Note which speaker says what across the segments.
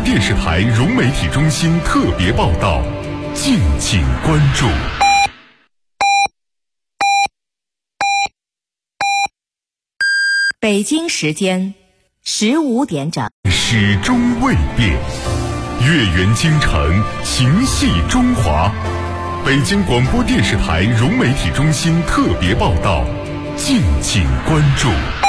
Speaker 1: 电视台融媒体中心特别报道，敬请关注。
Speaker 2: 北京时间15点整，
Speaker 1: 始终未变，月圆京城，情系中华。北京广播电视台融媒体中心特别报道，敬请关注。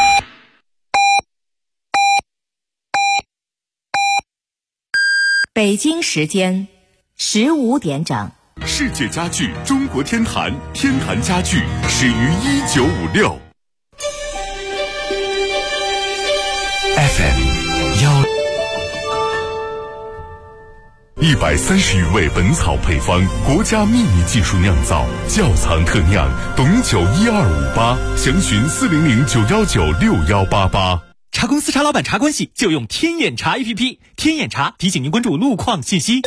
Speaker 2: 北京时间15点整，
Speaker 1: 世界家具中国天坛，天坛家具始于1956。FM 130余味本草配方，国家秘密技术酿造，窖藏特酿，董酒12588，详询400-919-6188。
Speaker 3: 茶公司茶老板茶关系就用天眼茶 APP， 天眼茶提醒您关注路况信息。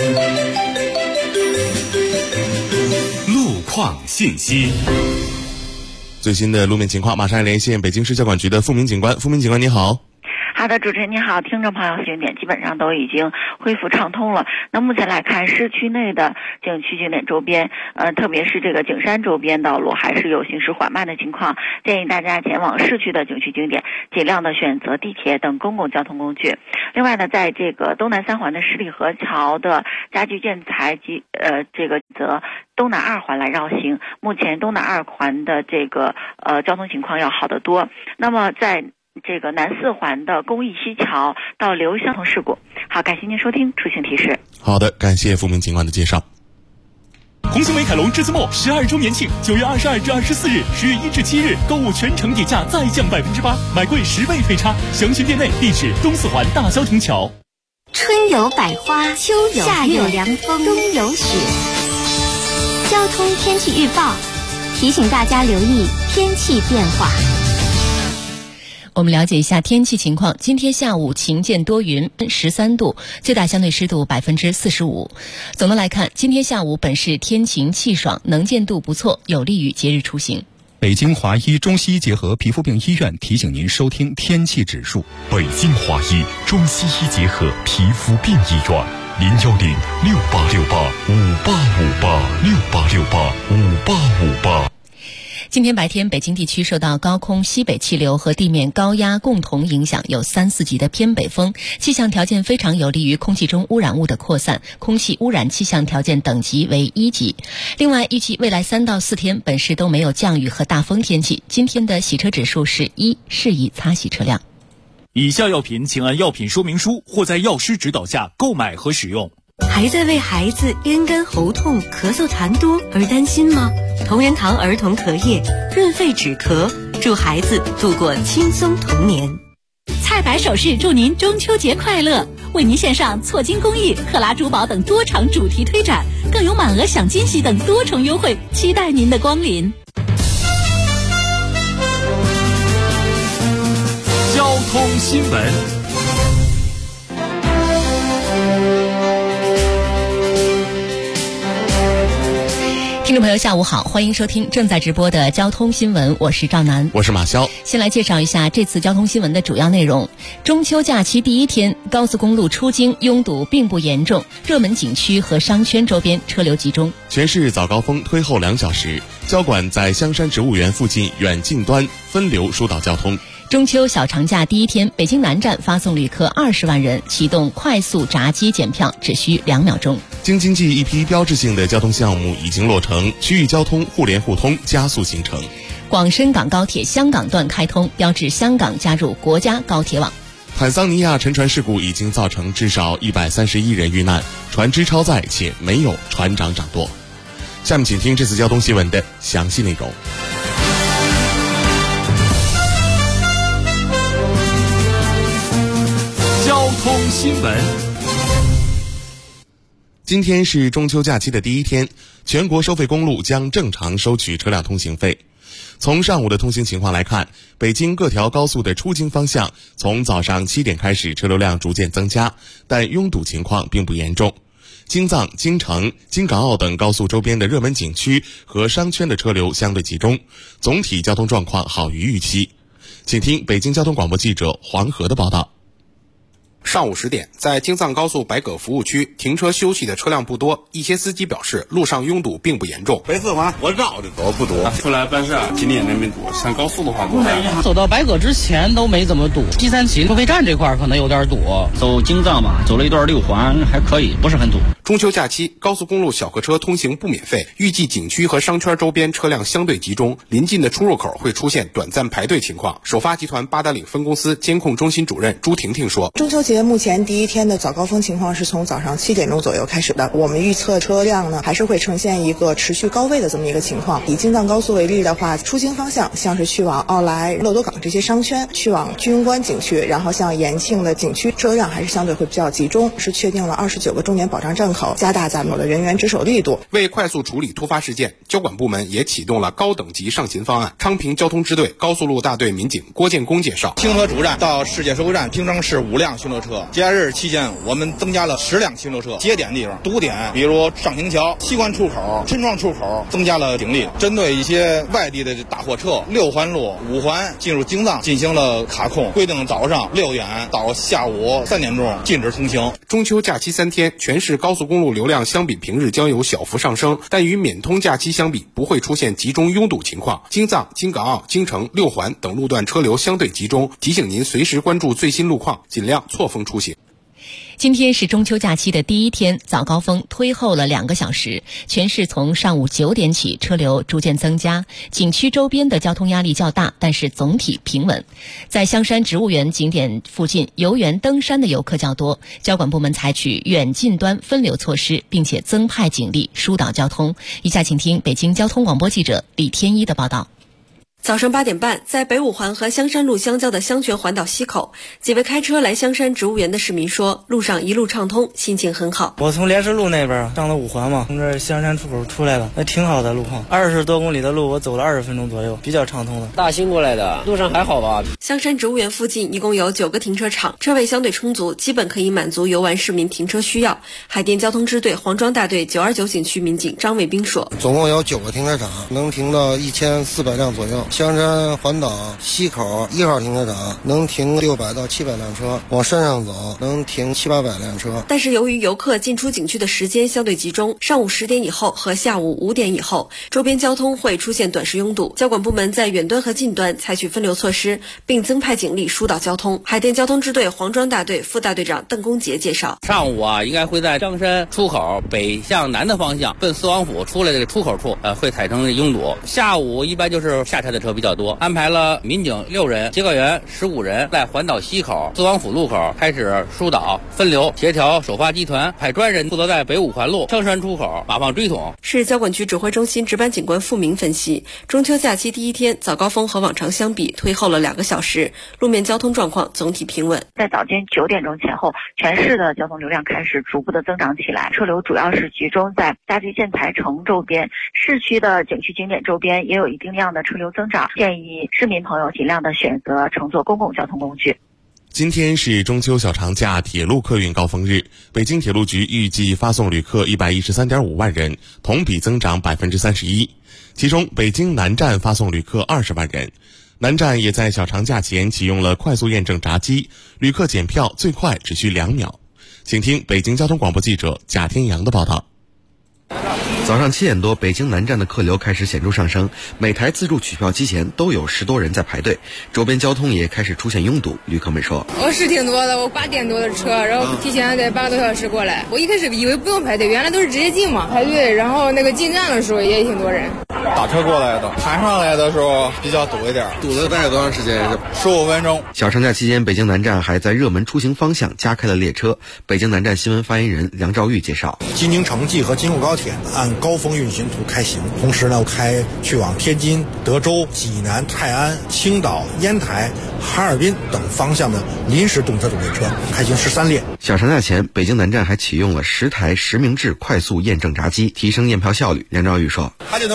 Speaker 1: 路况信息，
Speaker 4: 最新的路面情况，马上连线北京市交管局的付明警官。付明警官，你好。
Speaker 5: 好的，主持人你好，听众朋友，景点基本上都已经恢复畅通了。那目前来看，市区内的景区景点周边，特别是这个景山周边道路还是有行驶缓慢的情况，建议大家前往市区的景区景点，尽量的选择地铁等公共交通工具。另外呢，在这个东南三环的十里河桥的家具建材及则东南二环来绕行，目前东南二环的这个交通情况要好得多。那么在这个南四环的公益西桥到刘相同事故。好，感谢您收听出行提示。
Speaker 4: 好的，感谢付明警官的介绍。
Speaker 3: 红星美凯龙至字末12周年庆，9月22至24日，10月1至7日，购物全程底价再降8%，买贵10倍退差。详询店内，地址东四环大萧亭桥。
Speaker 6: 春有百花，秋有夏有凉风，冬有雪。交通天气预报提醒大家留意天气变化。
Speaker 2: 我们了解一下天气情况。今天下午晴间多云，13度，最大相对湿度45%。总的来看，今天下午本市天晴气爽，能见度不错，有利于节日出行。
Speaker 7: 北京华医中西医结合皮肤病医院提醒您收听天气指数。
Speaker 1: 北京华医中西医结合皮肤病医院，010-6868-5858，6868-5858。
Speaker 2: 今天白天，北京地区受到高空西北气流和地面高压共同影响，有3、4级的偏北风，气象条件非常有利于空气中污染物的扩散，空气污染气象条件等级为1级。另外，预计未来3到4天，本市都没有降雨和大风天气。今天的洗车指数是1，适宜擦洗车辆。
Speaker 3: 以下药品请按药品说明书或在药师指导下购买和使用。
Speaker 8: 还在为孩子咽干喉痛、咳嗽痰多而担心吗？同仁堂儿童咳液润肺止咳，祝孩子度过轻松童年。
Speaker 9: 菜百首饰祝您中秋节快乐，为您献上错金公益、克拉珠宝等多场主题推展，更有满额享惊喜等多重优惠，期待您的光临。
Speaker 3: 交通新闻。
Speaker 2: 听众朋友下午好，欢迎收听正在直播的交通新闻，我是赵楠，
Speaker 4: 我是马潇。
Speaker 2: 先来介绍一下这次交通新闻的主要内容。中秋假期第一天，高速公路出京拥堵并不严重，热门景区和商圈周边车流集中。
Speaker 4: 全市早高峰推后2小时，交管在香山植物园附近远近端分流疏导交通。
Speaker 2: 中秋小长假第一天，北京南站发送旅客20万人，启动快速闸机检票，只需2秒钟。
Speaker 4: 京津冀一批标志性的交通项目已经落成，区域交通互联互通加速形成。
Speaker 2: 广深港高铁香港段开通，标志香港加入国家高铁网。
Speaker 4: 坦桑尼亚沉船事故已经造成至少131人遇难，船只超载且没有船长掌舵。下面请听这次交通新闻的详细内容。
Speaker 3: 交通新闻。
Speaker 4: 今天是中秋假期的第一天，全国收费公路将正常收取车辆通行费。从上午的通行情况来看，北京各条高速的出京方向从早上7点开始车流量逐渐增加，但拥堵情况并不严重。京藏、京承、京港澳等高速周边的热门景区和商圈的车流相对集中，总体交通状况好于预期。请听北京交通广播记者黄河的报道。
Speaker 10: 上午10点，在京藏高速白葛服务区停车休息的车辆不多，一些司机表示路上拥堵并不严重。
Speaker 11: 北四环我绕着走不堵，出来办事今天也没堵，上高速的话堵。
Speaker 12: 走到白葛之前都没怎么堵，第三期收费站这块可能有点堵。
Speaker 13: 走京藏吧，走了一段6环还可以，不是很堵。
Speaker 10: 中秋假期，高速公路小客车通行不免费，预计景区和商圈周边车辆相对集中，临近的出入口会出现短暂排队情况。首发集团八达岭分公司监控中心主任朱婷婷说：
Speaker 14: 中秋节目前第一天的早高峰情况是从早上7点钟左右开始的，我们预测车辆呢还是会呈现一个持续高位的这么一个情况。以京藏高速为例的话，出京方向像是去往奥莱、乐多港这些商圈，去往居庸关景区，然后像延庆的景区，车辆还是相对会比较集中，是确定了29个重点保障站口，加大咱们的人员值守力度。
Speaker 10: 为快速处理突发事件，交管部门也启动了高等级上勤方案。昌平交通支队高速路大队民警郭建功介绍，
Speaker 15: 清河主站到世界收费站平常是5辆巡逻车，节假日期间我们增加了10辆巡逻车，节点地方堵点，比如上行桥、西关出口、陈庄出口，增加了警力，针对一些外地的大货车，6环路、5环进入京藏进行了卡控，规定早上6点到下午3点钟禁止通行。
Speaker 10: 中秋假期3天，全市高速公路流量相比平日将有小幅上升，但与免通假期相比，不会出现集中拥堵情况。京藏、京港澳、京承、6环等路段车流相对集中，提醒您随时关注最新路况，尽量错峰出行。
Speaker 2: 今天是中秋假期的第一天，早高峰推后了2个小时，全市从上午9点起车流逐渐增加，景区周边的交通压力较大，但是总体平稳。在香山植物园景点附近游园登山的游客较多，交管部门采取远近端分流措施，并且增派警力疏导交通。以下请听北京交通广播记者李天一的报道。
Speaker 8: 早上8点半，在北5环和香山路相交的香泉环岛西口，几位开车来香山植物园的市民说，路上一路畅通，心情很好。
Speaker 12: 我从莲石路那边上了5环嘛，从这香山出口出来了，那挺好的路况，20多公里的路我走了20分钟左右，比较畅通的。
Speaker 13: 大兴过来的，路上还好吧？
Speaker 8: 香山植物园附近一共有9个停车场，车位相对充足，基本可以满足游玩市民停车需要。海淀交通支队黄庄大队929景区民警张卫兵说，
Speaker 16: 总共有9个停车场，能停到1400辆左右。香山环岛西口1号停车场能停600到700辆车，往山上走能停700-800辆车。
Speaker 8: 但是由于游客进出景区的时间相对集中，上午10点以后和下午5点以后，周边交通会出现短时拥堵。交管部门在远端和近端采取分流措施，并增派警力疏导交通。海淀交通支队黄庄大队副大队长邓公杰介绍，
Speaker 13: 上午应该会在香山出口北向南的方向奔四王府出来的出口处会产生拥堵。下午一般就是下车的车比较多，安排了民警6人，接告员15人，在环岛西口、四王府路口开始疏导、分流、协调。首发集团派专人负责在北5环路香山出口码放追桶。
Speaker 8: 市交管局指挥中心值班警官付明分析，中秋假期第一天早高峰和往常相比推后了2个小时，路面交通状况总体平稳。
Speaker 5: 在早间9点钟前后，全市的交通流量开始逐步的增长起来，车流主要是集中在大集建材城周边，市区的景区景点周边也有一定量的车流增长，建议市民朋友尽量的选择乘坐公共交通工具。
Speaker 4: 今天是中秋小长假铁路客运高峰日，北京铁路局预计发送旅客113.5万人，同比增长31%。其中，北京南站发送旅客20万人。南站也在小长假前启用了快速验证闸机，旅客检票最快只需2秒。请听北京交通广播记者贾天阳的报道。
Speaker 17: 早上7点多，北京南站的客流开始显著上升，每台自助取票机前都有10多人在排队，周边交通也开始出现拥堵。旅客们说：“
Speaker 18: 我是挺多的，我8点多的车，然后提前得8个多小时过来。我一开始以为不用排队，原来都是直接进嘛，排队。然后那个进站的时候也挺多人。
Speaker 15: 打车过来的，排上来的时候比较堵一点，堵了大概多长时间？15分钟。
Speaker 17: 小长假期间，北京南站还在热门出行方向加开了列车。北京南站新闻发言人梁兆玉介绍：
Speaker 19: 京津城际和京沪高铁按高峰运行图开行，同时呢开去往天津、德州、济南、泰安、青岛、烟台、哈尔滨等方向的临时动车组列车，开行13列。
Speaker 17: 小长假前，北京南站还启用了10台实名制快速验证闸机，提升验票效率。梁兆玉说：
Speaker 19: 它就能把你的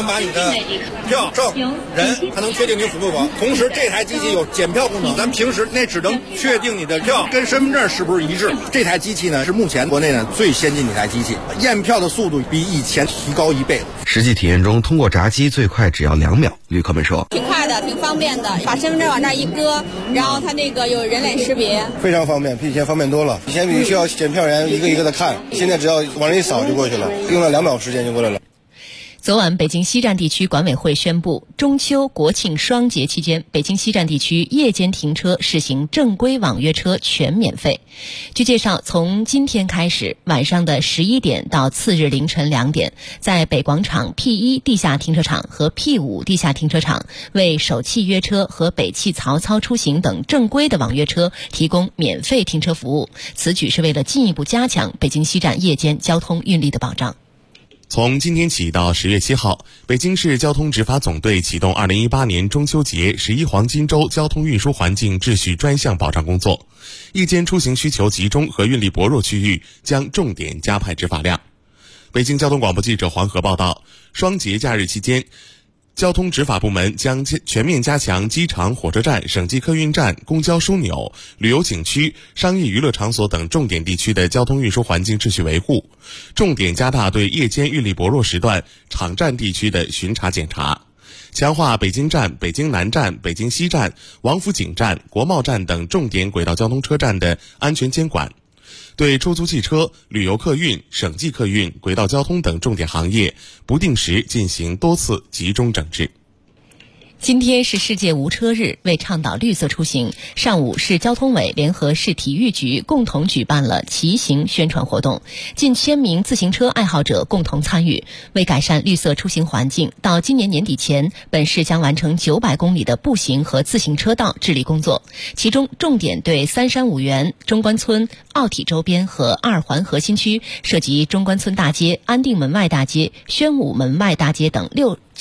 Speaker 15: 的票证人，它能确定你符不符合。同时，这台机器有检票功能，咱平时那只能确定你的票跟身份证是不是一致。这台机器呢，是目前国内呢最先进的一台机器，验票的速度比以前提高1倍。
Speaker 17: 实际体验中，通过闸机最快只要2秒。旅客们说，
Speaker 20: 挺快的，挺方便的，把身份证往那儿一搁，然后它那个有人脸识别，
Speaker 16: 非常方便，比以前方便多了。以前必须要检票员一个一个的看，现在只要往那一扫就过去了，用了2秒时间就过来了。
Speaker 2: 昨晚，北京西站地区管委会宣布，中秋、国庆双节期间，北京西站地区夜间停车试行正规网约车全免费。据介绍，从今天开始，晚上的11点到次日凌晨2点，在北广场 P1 地下停车场和 P5 地下停车场为首汽约车和北汽曹操出行等正规的网约车提供免费停车服务。此举是为了进一步加强北京西站夜间交通运力的保障。
Speaker 4: 从今天起到10月7号，北京市交通执法总队启动2018年中秋节11黄金周交通运输环境秩序专项保障工作。夜间出行需求集中和运力薄弱区域将重点加派执法量。北京交通广播记者黄河报道，双节假日期间，交通执法部门将全面加强机场、火车站、省际客运站、公交枢纽、旅游景区、商业娱乐场所等重点地区的交通运输环境秩序维护，重点加大对夜间运力薄弱时段场站地区的巡查检查，强化北京站、北京南站、北京西站、王府井站、国贸站等重点轨道交通车站的安全监管，对出租汽车、旅游客运、省际客运、轨道交通等重点行业不定时进行多次集中整治。
Speaker 2: 今天是世界无车日，为倡导绿色出行，上午市交通委联合市体育局共同举办了骑行宣传活动，近1000名自行车爱好者共同参与。为改善绿色出行环境，到今年年底前，本市将完成900公里的步行和自行车道治理工作，其中重点对三山五园、中关村、奥体周边和2环核心区涉及中关村大街、安定门外大街、宣武门外大街等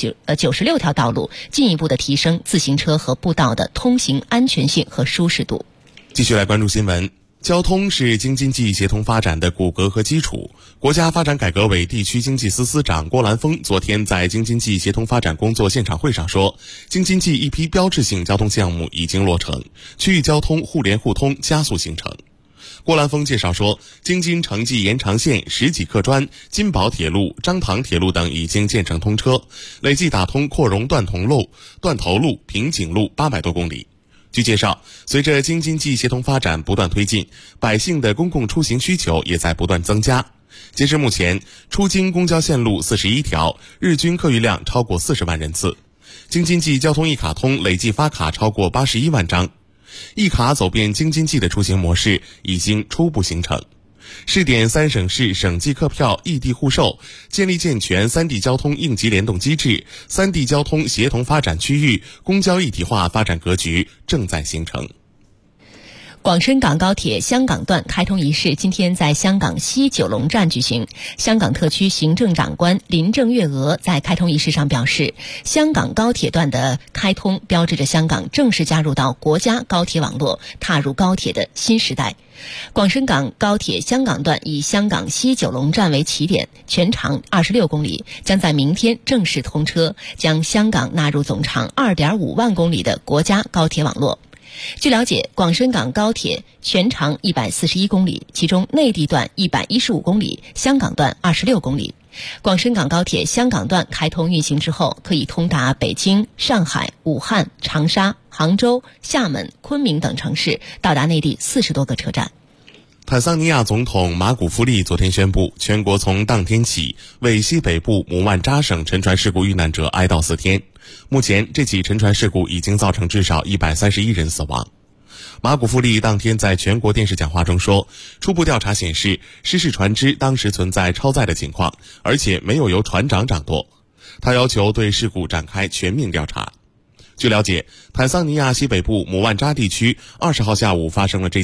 Speaker 2: 96条道路，进一步的提升自行车和步道的通行安全性和舒适度。
Speaker 4: 继续来关注新闻。交通是京津冀协同发展的骨骼和基础。国家发展改革委地区经济司司长郭兰峰昨天在京津冀协同发展工作现场会上说，京津冀一批标志性交通项目已经落成，区域交通互联互通加速形成。郭兰峰介绍说，京津城际延长线、石济客专、金宝铁路、张塘铁路等已经建成通车，累计打通扩容断头路、平井路800多公里。据介绍，随着京津冀协同发展不断推进，百姓的公共出行需求也在不断增加。截至目前，出京公交线路41条，日均客运量超过40万人次。京津冀交通一卡通累计发卡超过81万张。一卡走遍京津冀的出行模式已经初步形成，试点3省市省际客票异地互售，建立健全3地交通应急联动机制，3地交通协同发展区域公交一体化发展格局正在形成。
Speaker 2: 广深港高铁香港段开通仪式今天在香港西九龙站举行。香港特区行政长官林郑月娥在开通仪式上表示，香港高铁段的开通标志着香港正式加入到国家高铁网络，踏入高铁的新时代。广深港高铁香港段以香港西九龙站为起点，全长26公里，将在明天正式通车，将香港纳入总长2.5万公里的国家高铁网络。据了解，广深港高铁全长141公里，其中内地段115公里，香港段26公里。广深港高铁香港段开通运行之后，可以通达北京、上海、武汉、长沙、杭州、厦门、昆明等城市，到达内地40多个车站。
Speaker 4: 坦桑尼亚总统马古夫利昨天宣布，全国从当天起为西北部姆万扎省沉船事故遇难者哀悼4天。目前，这起沉船事故已经造成至少131人死亡。马古夫利当天在全国电视讲话中说，初步调查显示，失事船只当时存在超载的情况，而且没有由船长掌舵。他要求对事故展开全面调查。据了解，坦桑尼亚西北部姆万扎地区20号下午发生了这